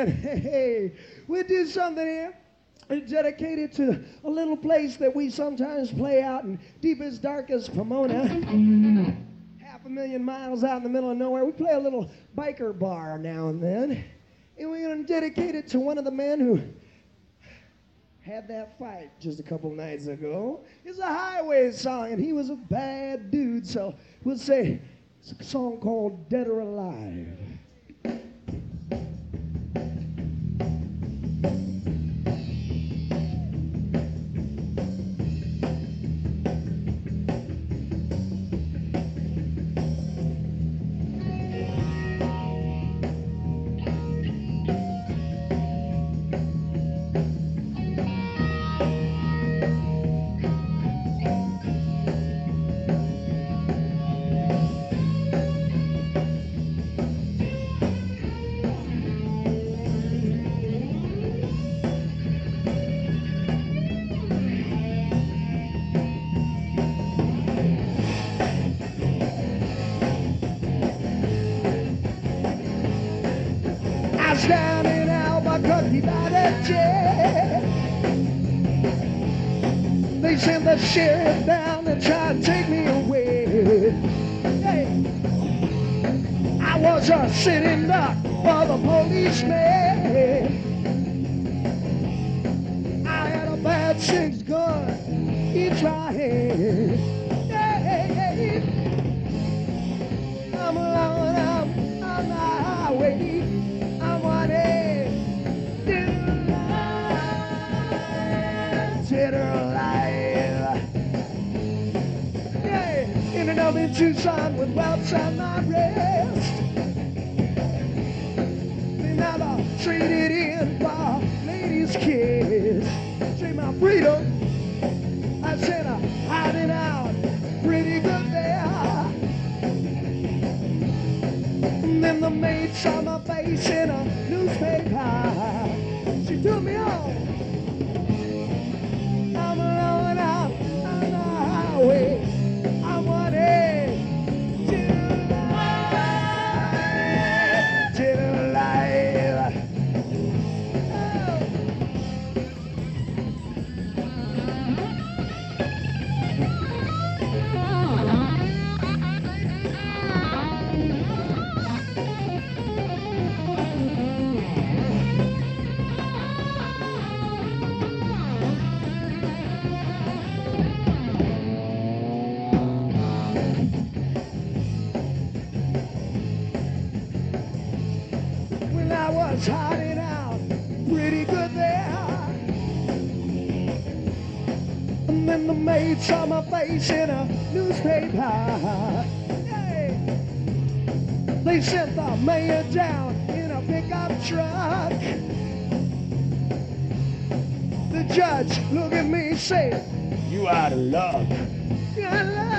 man, hey, we do something here. It's dedicated to a little place that we sometimes play out in deepest, darkest Pomona. 500,000 miles out in the middle of nowhere. We play a little biker bar now and then. And we're going to dedicate it to one of the men who had that fight just a couple nights ago. It's a highway song, and he was a bad dude, so we'll say it's a song called Dead or Alive. Down in Albuquerque by the jet. They sent the sheriff down to try to take me away. Hey. I was a sitting duck for the policeman. I had a bad 6 gun each my hand. Hey. I'm alone on the highway. Dead or alive. Yeah, in and out in Tucson with welts on my wrist. They never traded in for ladies' kiss. Trade my freedom. I said I'm hiding out pretty good there. And then the maid saw my face in a newspaper. She took me on. I'm alone out on the highway. I wanted to live, to live. Was hiding out pretty good there. And then the maid saw my face in a newspaper. Hey. They sent the mayor down in a pickup truck. The judge looked at me and said, "You out of luck."